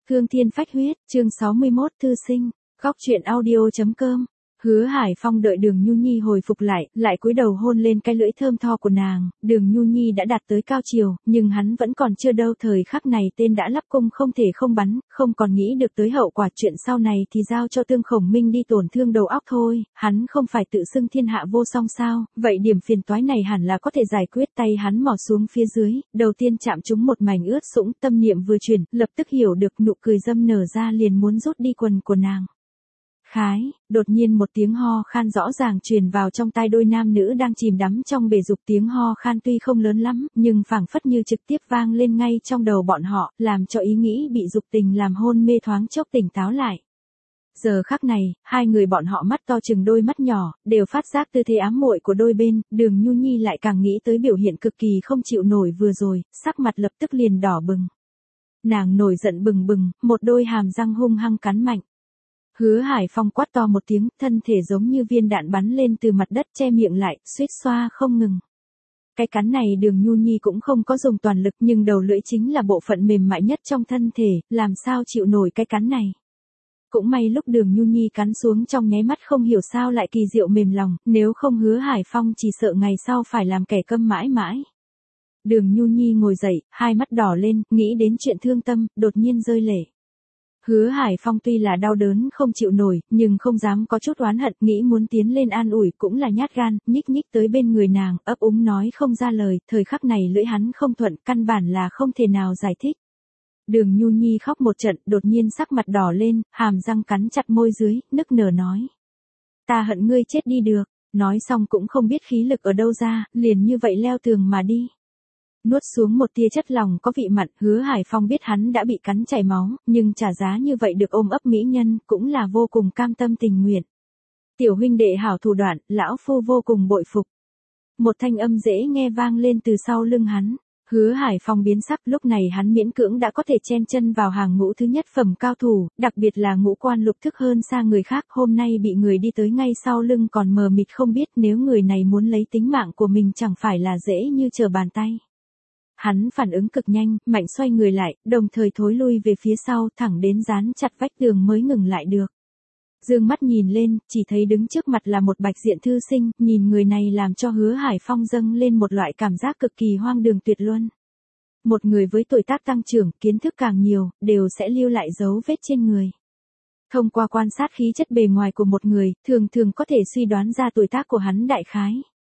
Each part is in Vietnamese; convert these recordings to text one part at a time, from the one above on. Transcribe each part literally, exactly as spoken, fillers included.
Hương Thiên Phách Huyết, chương sáu mươi mốt thư sinh, góc truyện audio chấm com. Hứa Hải Phong đợi Đường Nhu Nhi hồi phục lại, lại cúi đầu hôn lên cái lưỡi thơm tho của nàng. Đường Nhu Nhi đã đạt tới cao chiều, nhưng hắn vẫn còn chưa đâu. Thời khắc này tên đã lắp cung không thể không bắn, không còn nghĩ được tới hậu quả. Chuyện sau này thì giao cho Tương Khổng Minh đi tổn thương đầu óc thôi. Hắn không phải tự xưng thiên hạ vô song sao? Vậy điểm phiền toái này hẳn là có thể giải quyết. Tay hắn mò xuống phía dưới, đầu tiên chạm trúng một mảnh ướt sũng. Tâm niệm vừa chuyển, lập tức hiểu được, nụ cười dâm nở ra liền muốn rút đi quần của nàng. Khái, đột nhiên một tiếng ho khan rõ ràng truyền vào trong tai đôi nam nữ đang chìm đắm trong bể dục. Tiếng ho khan tuy không lớn lắm, nhưng phảng phất như trực tiếp vang lên ngay trong đầu bọn họ, làm cho ý nghĩ bị dục tình làm hôn mê thoáng chốc tỉnh táo lại. Giờ khắc này, hai người bọn họ mắt to chừng đôi mắt nhỏ, đều phát giác tư thế ám muội của đôi bên. Đường Nhu Nhi lại càng nghĩ tới biểu hiện cực kỳ không chịu nổi vừa rồi, sắc mặt lập tức liền đỏ bừng. Nàng nổi giận bừng bừng, một đôi hàm răng hung hăng cắn mạnh. Hứa Hải Phong quát to một tiếng, thân thể giống như viên đạn bắn lên từ mặt đất, che miệng lại, suýt xoa không ngừng. Cái cắn này Đường Nhu Nhi cũng không có dùng toàn lực, nhưng đầu lưỡi chính là bộ phận mềm mại nhất trong thân thể, làm sao chịu nổi cái cắn này. Cũng may lúc Đường Nhu Nhi cắn xuống trong nháy mắt không hiểu sao lại kỳ diệu mềm lòng, nếu không Hứa Hải Phong chỉ sợ ngày sau phải làm kẻ câm mãi mãi. Đường Nhu Nhi ngồi dậy, hai mắt đỏ lên, nghĩ đến chuyện thương tâm, đột nhiên rơi lệ. Hứa Hải Phong tuy là đau đớn không chịu nổi, nhưng không dám có chút oán hận, nghĩ muốn tiến lên an ủi, cũng là nhát gan, nhích nhích tới bên người nàng, ấp úng nói không ra lời. Thời khắc này lưỡi hắn không thuận, căn bản là không thể nào giải thích. Đường Nhu Nhi khóc một trận, đột nhiên sắc mặt đỏ lên, hàm răng cắn chặt môi dưới, nức nở nói: "Ta hận ngươi chết đi được." Nói xong cũng không biết khí lực ở đâu ra, liền như vậy leo tường mà đi. Nuốt xuống một tia chất lòng có vị mặn, Hứa Hải Phong biết hắn đã bị cắn chảy máu, nhưng trả giá như vậy được ôm ấp mỹ nhân, cũng là vô cùng cam tâm tình nguyện. Tiểu huynh đệ hảo thủ đoạn, lão phu vô cùng bội phục. Một thanh âm dễ nghe vang lên từ sau lưng hắn. Hứa Hải Phong biến sắc, lúc này hắn miễn cưỡng đã có thể chen chân vào hàng ngũ thứ nhất phẩm cao thủ, đặc biệt là ngũ quan lục thức hơn xa người khác. Hôm nay bị người đi tới ngay sau lưng còn mờ mịt không biết, nếu người này muốn lấy tính mạng của mình chẳng phải là dễ như trở bàn tay. Hắn phản ứng cực nhanh, mạnh xoay người lại, đồng thời thối lui về phía sau, thẳng đến dán chặt vách tường mới ngừng lại được. Dương mắt nhìn lên, chỉ thấy đứng trước mặt là một bạch diện thư sinh, nhìn người này làm cho Hứa Hải Phong dâng lên một loại cảm giác cực kỳ hoang đường tuyệt luân. Một người với tuổi tác tăng trưởng, kiến thức càng nhiều, đều sẽ lưu lại dấu vết trên người. Thông qua quan sát khí chất bề ngoài của một người, thường thường có thể suy đoán ra tuổi tác của hắn đại khái.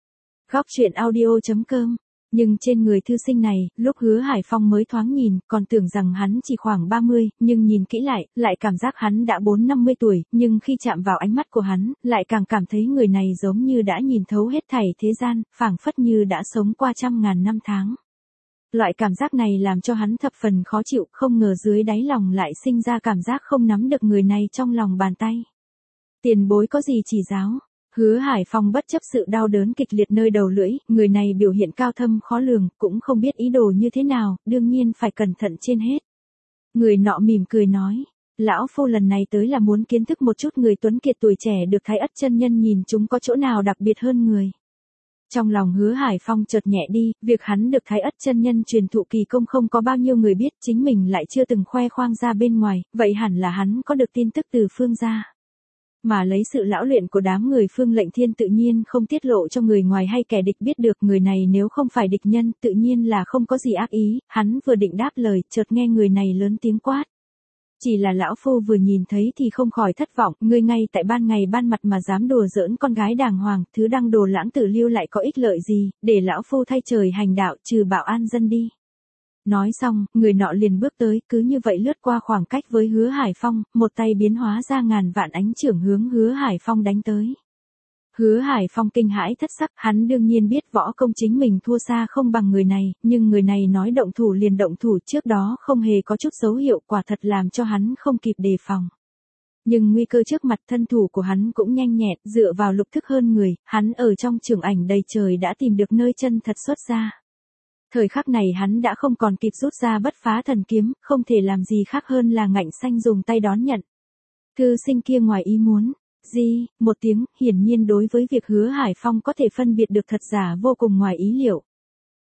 Góc truyện audio chấm com. Nhưng trên người thư sinh này, lúc Hứa Hải Phong mới thoáng nhìn, còn tưởng rằng hắn chỉ khoảng ba mươi, nhưng nhìn kỹ lại, lại cảm giác hắn đã bốn năm mươi tuổi, nhưng khi chạm vào ánh mắt của hắn, lại càng cảm thấy người này giống như đã nhìn thấu hết thảy thế gian, phảng phất như đã sống qua trăm ngàn năm tháng. Loại cảm giác này làm cho hắn thập phần khó chịu, không ngờ dưới đáy lòng lại sinh ra cảm giác không nắm được người này trong lòng bàn tay. Tiền bối có gì chỉ giáo? Hứa Hải Phong bất chấp sự đau đớn kịch liệt nơi đầu lưỡi, người này biểu hiện cao thâm khó lường, cũng không biết ý đồ như thế nào, đương nhiên phải cẩn thận trên hết. Người nọ mỉm cười nói: "Lão phu lần này tới là muốn kiến thức một chút người tuấn kiệt tuổi trẻ được Thái Ất chân nhân nhìn chúng có chỗ nào đặc biệt hơn người." Trong lòng Hứa Hải Phong chợt nhẹ đi, việc hắn được Thái Ất chân nhân truyền thụ kỳ công không có bao nhiêu người biết, chính mình lại chưa từng khoe khoang ra bên ngoài, vậy hẳn là hắn có được tin tức từ phương gia. Mà lấy sự lão luyện của đám người Phương Lệnh Thiên tự nhiên không tiết lộ cho người ngoài hay kẻ địch biết được. Người này nếu không phải địch nhân, tự nhiên là không có gì ác ý. Hắn vừa định đáp lời, chợt nghe người này lớn tiếng quát: "Chỉ là lão phu vừa nhìn thấy thì không khỏi thất vọng, ngươi ngay tại ban ngày ban mặt mà dám đùa giỡn con gái đàng hoàng, thứ đăng đồ lãng tử lưu lại có ích lợi gì, để lão phu thay trời hành đạo, trừ bạo an dân đi." Nói xong, người nọ liền bước tới, cứ như vậy lướt qua khoảng cách với Hứa Hải Phong, một tay biến hóa ra ngàn vạn ánh chưởng hướng Hứa Hải Phong đánh tới. Hứa Hải Phong kinh hãi thất sắc, hắn đương nhiên biết võ công chính mình thua xa không bằng người này, nhưng người này nói động thủ liền động thủ, trước đó không hề có chút dấu hiệu, quả thật làm cho hắn không kịp đề phòng. Nhưng nguy cơ trước mặt, thân thủ của hắn cũng nhanh nhẹn, dựa vào lục thức hơn người, hắn ở trong trường ảnh đầy trời đã tìm được nơi chân thật xuất ra. Thời khắc này hắn đã không còn kịp rút ra bất phá thần kiếm, không thể làm gì khác hơn là ngạnh xanh dùng tay đón nhận. Thư sinh kia ngoài ý muốn, Di, một tiếng, hiển nhiên đối với việc Hứa Hải Phong có thể phân biệt được thật giả vô cùng ngoài ý liệu.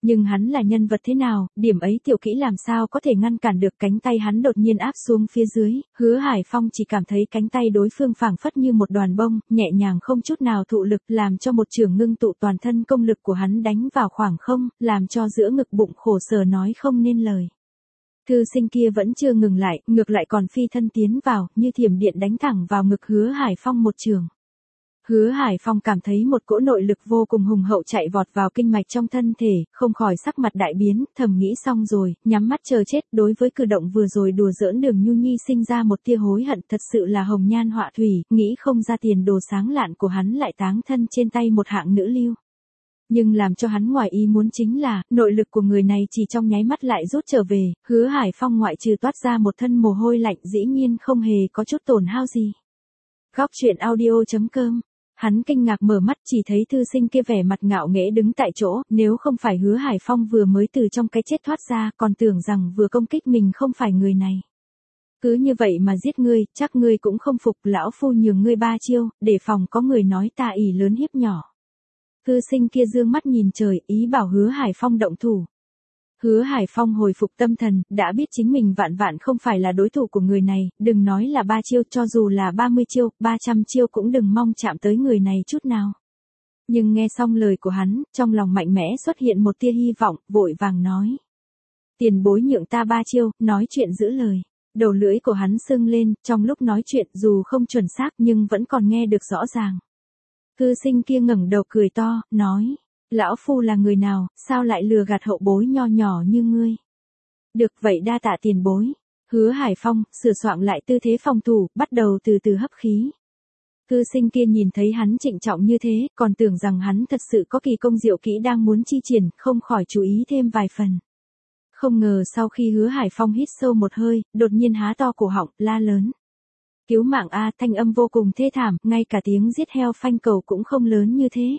Nhưng hắn là nhân vật thế nào, điểm ấy tiểu kỹ làm sao có thể ngăn cản được. Cánh tay hắn đột nhiên áp xuống phía dưới, Hứa Hải Phong chỉ cảm thấy cánh tay đối phương phảng phất như một đoàn bông, nhẹ nhàng không chút nào thụ lực, làm cho một trường ngưng tụ toàn thân công lực của hắn đánh vào khoảng không, làm cho giữa ngực bụng khổ sở nói không nên lời. Thư sinh kia vẫn chưa ngừng lại, ngược lại còn phi thân tiến vào, như thiểm điện đánh thẳng vào ngực Hứa Hải Phong một trường. Hứa Hải Phong cảm thấy một cỗ nội lực vô cùng hùng hậu chạy vọt vào kinh mạch trong thân thể, không khỏi sắc mặt đại biến, thầm nghĩ xong rồi, nhắm mắt chờ chết. Đối với cử động vừa rồi đùa giỡn Đường Nhu Nhi sinh ra một tia hối hận, thật sự là hồng nhan họa thủy, nghĩ không ra tiền đồ sáng lạn của hắn lại táng thân trên tay một hạng nữ lưu. Nhưng làm cho hắn ngoài ý muốn chính là, nội lực của người này chỉ trong nháy mắt lại rút trở về, Hứa Hải Phong ngoại trừ toát ra một thân mồ hôi lạnh dĩ nhiên không hề có chút tổn hao gì. Góc truyện audio chấm com. Hắn kinh ngạc mở mắt chỉ thấy thư sinh kia vẻ mặt ngạo nghễ đứng tại chỗ, nếu không phải Hứa Hải Phong vừa mới từ trong cái chết thoát ra, còn tưởng rằng vừa công kích mình không phải người này. Cứ như vậy mà giết ngươi, chắc ngươi cũng không phục, lão phu nhường ngươi ba chiêu, để phòng có người nói ta ỷ lớn hiếp nhỏ. Thư sinh kia dương mắt nhìn trời, ý bảo Hứa Hải Phong động thủ. Hứa Hải Phong hồi phục tâm thần, đã biết chính mình vạn vạn không phải là đối thủ của người này, đừng nói là ba chiêu, cho dù là ba mươi chiêu, ba trăm chiêu cũng đừng mong chạm tới người này chút nào. Nhưng nghe xong lời của hắn, trong lòng mạnh mẽ xuất hiện một tia hy vọng, vội vàng nói. Tiền bối nhượng ta ba chiêu, nói chuyện giữ lời. Đầu lưỡi của hắn sưng lên, trong lúc nói chuyện dù không chuẩn xác nhưng vẫn còn nghe được rõ ràng. Thư sinh kia ngẩng đầu cười to, nói. Lão phu là người nào, sao lại lừa gạt hậu bối nho nhỏ như ngươi? Được vậy đa tạ tiền bối. Hứa Hải Phong, sửa soạn lại tư thế phòng thủ, bắt đầu từ từ hấp khí. Thư sinh kia nhìn thấy hắn trịnh trọng như thế, còn tưởng rằng hắn thật sự có kỳ công diệu kỹ đang muốn chi triển, không khỏi chú ý thêm vài phần. Không ngờ sau khi Hứa Hải Phong hít sâu một hơi, đột nhiên há to cổ họng, la lớn. Cứu mạng a, thanh âm vô cùng thê thảm, ngay cả tiếng giết heo phanh cầu cũng không lớn như thế.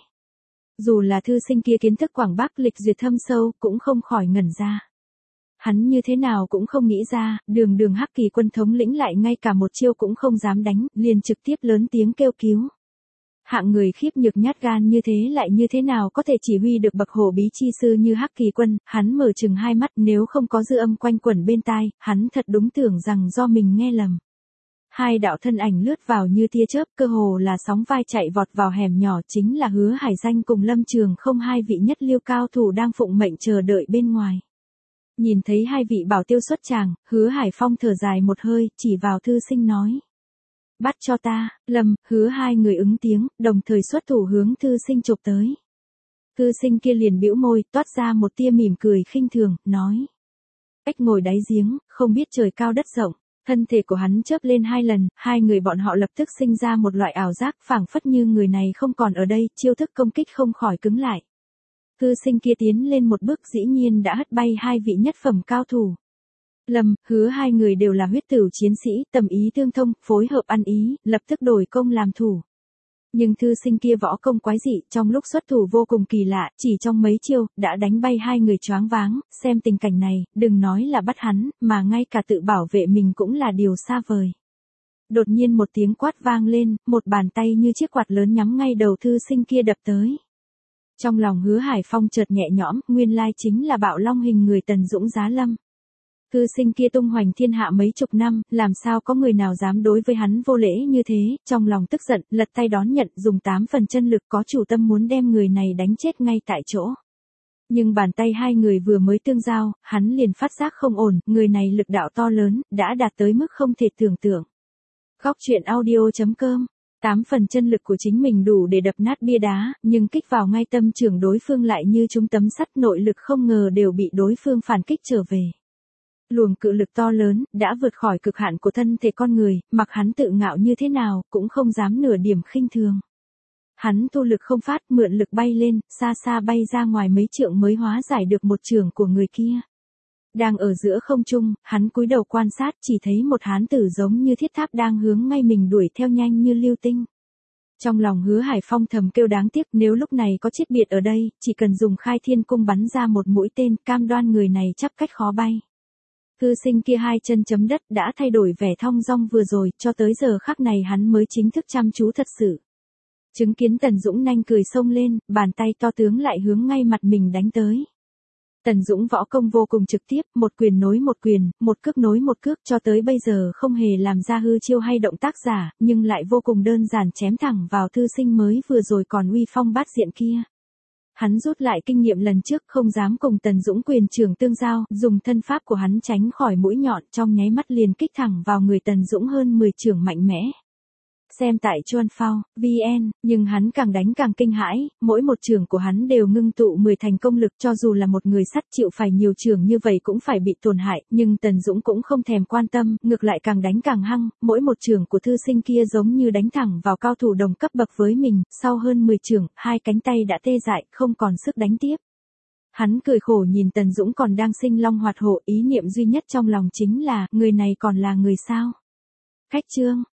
Dù là thư sinh kia kiến thức quảng bác lịch duyệt thâm sâu, cũng không khỏi ngẩn ra. Hắn như thế nào cũng không nghĩ ra, đường đường Hắc Kỳ Quân thống lĩnh lại ngay cả một chiêu cũng không dám đánh, liền trực tiếp lớn tiếng kêu cứu. Hạng người khiếp nhược nhát gan như thế lại như thế nào có thể chỉ huy được bậc hổ bí chi sư như Hắc Kỳ Quân, hắn mở chừng hai mắt, nếu không có dư âm quanh quẩn bên tai, hắn thật đúng tưởng rằng do mình nghe lầm. Hai đạo thân ảnh lướt vào như tia chớp, cơ hồ là sóng vai chạy vọt vào hẻm nhỏ, chính là Hứa Hải Danh cùng Lâm Trường Không, hai vị nhất lưu cao thủ đang phụng mệnh chờ đợi bên ngoài. Nhìn thấy hai vị bảo tiêu xuất tràng, Hứa Hải Phong thở dài một hơi, chỉ vào thư sinh nói. Bắt cho ta, Lâm, Hứa hai người ứng tiếng, đồng thời xuất thủ hướng thư sinh chụp tới. Thư sinh kia liền bĩu môi, toát ra một tia mỉm cười khinh thường, nói. Ếch ngồi đáy giếng, không biết trời cao đất rộng. Thân thể của hắn chớp lên hai lần, hai người bọn họ lập tức sinh ra một loại ảo giác, phảng phất như người này không còn ở đây, chiêu thức công kích không khỏi cứng lại. Thư sinh kia tiến lên một bước dĩ nhiên đã hất bay hai vị nhất phẩm cao thủ. Lâm, Hứa hai người đều là huyết tửu chiến sĩ, tầm ý tương thông, phối hợp ăn ý, lập tức đổi công làm thủ. Nhưng thư sinh kia võ công quái dị, trong lúc xuất thủ vô cùng kỳ lạ, chỉ trong mấy chiêu, đã đánh bay hai người choáng váng, xem tình cảnh này, đừng nói là bắt hắn, mà ngay cả tự bảo vệ mình cũng là điều xa vời. Đột nhiên một tiếng quát vang lên, một bàn tay như chiếc quạt lớn nhắm ngay đầu thư sinh kia đập tới. Trong lòng Hứa Hải Phong chợt nhẹ nhõm, nguyên lai chính là Bạo Long hình người Tần Dũng Giá Lâm. Thư sinh kia tung hoành thiên hạ mấy chục năm, làm sao có người nào dám đối với hắn vô lễ như thế, trong lòng tức giận, lật tay đón nhận, dùng tám phần chân lực có chủ tâm muốn đem người này đánh chết ngay tại chỗ. Nhưng bàn tay hai người vừa mới tương giao, hắn liền phát giác không ổn, người này lực đạo to lớn, đã đạt tới mức không thể tưởng tượng. Góc truyện audio chấm com. Tám phần chân lực của chính mình đủ để đập nát bia đá, nhưng kích vào ngay tâm trưởng đối phương lại như trúng tấm sắt, nội lực không ngờ đều bị đối phương phản kích trở về. Luồng cự lực to lớn, đã vượt khỏi cực hạn của thân thể con người, mặc hắn tự ngạo như thế nào, cũng không dám nửa điểm khinh thường. Hắn thu lực không phát, mượn lực bay lên, xa xa bay ra ngoài mấy trượng mới hóa giải được một chưởng của người kia. Đang ở giữa không trung, hắn cúi đầu quan sát, chỉ thấy một hán tử giống như thiết tháp đang hướng ngay mình đuổi theo nhanh như lưu tinh. Trong lòng Hứa Hải Phong thầm kêu đáng tiếc, nếu lúc này có Chiết Biệt ở đây, chỉ cần dùng Khai Thiên Cung bắn ra một mũi tên, cam đoan người này chắp cách khó bay. Thư sinh kia hai chân chấm đất đã thay đổi vẻ thong dong vừa rồi, cho tới giờ khắc này hắn mới chính thức chăm chú thật sự. Chứng kiến Tần Dũng nhanh cười xông lên, bàn tay to tướng lại hướng ngay mặt mình đánh tới. Tần Dũng võ công vô cùng trực tiếp, một quyền nối một quyền, một cước nối một cước, cho tới bây giờ không hề làm ra hư chiêu hay động tác giả, nhưng lại vô cùng đơn giản chém thẳng vào thư sinh mới vừa rồi còn uy phong bát diện kia. Hắn rút lại kinh nghiệm lần trước, không dám cùng Tần Dũng quyền trường tương giao, dùng thân pháp của hắn tránh khỏi mũi nhọn, trong nháy mắt liền kích thẳng vào người Tần Dũng hơn mười chưởng mạnh mẽ. Xem tại Chuan Phao, vê en, nhưng hắn càng đánh càng kinh hãi, mỗi một chưởng của hắn đều ngưng tụ mười thành công lực, cho dù là một người sắt chịu phải nhiều chưởng như vậy cũng phải bị tổn hại, nhưng Tần Dũng cũng không thèm quan tâm, ngược lại càng đánh càng hăng, mỗi một chưởng của thư sinh kia giống như đánh thẳng vào cao thủ đồng cấp bậc với mình, sau hơn mười chưởng, hai cánh tay đã tê dại, không còn sức đánh tiếp. Hắn cười khổ nhìn Tần Dũng còn đang sinh long hoạt hổ, ý niệm duy nhất trong lòng chính là, người này còn là người sao? Khách trương.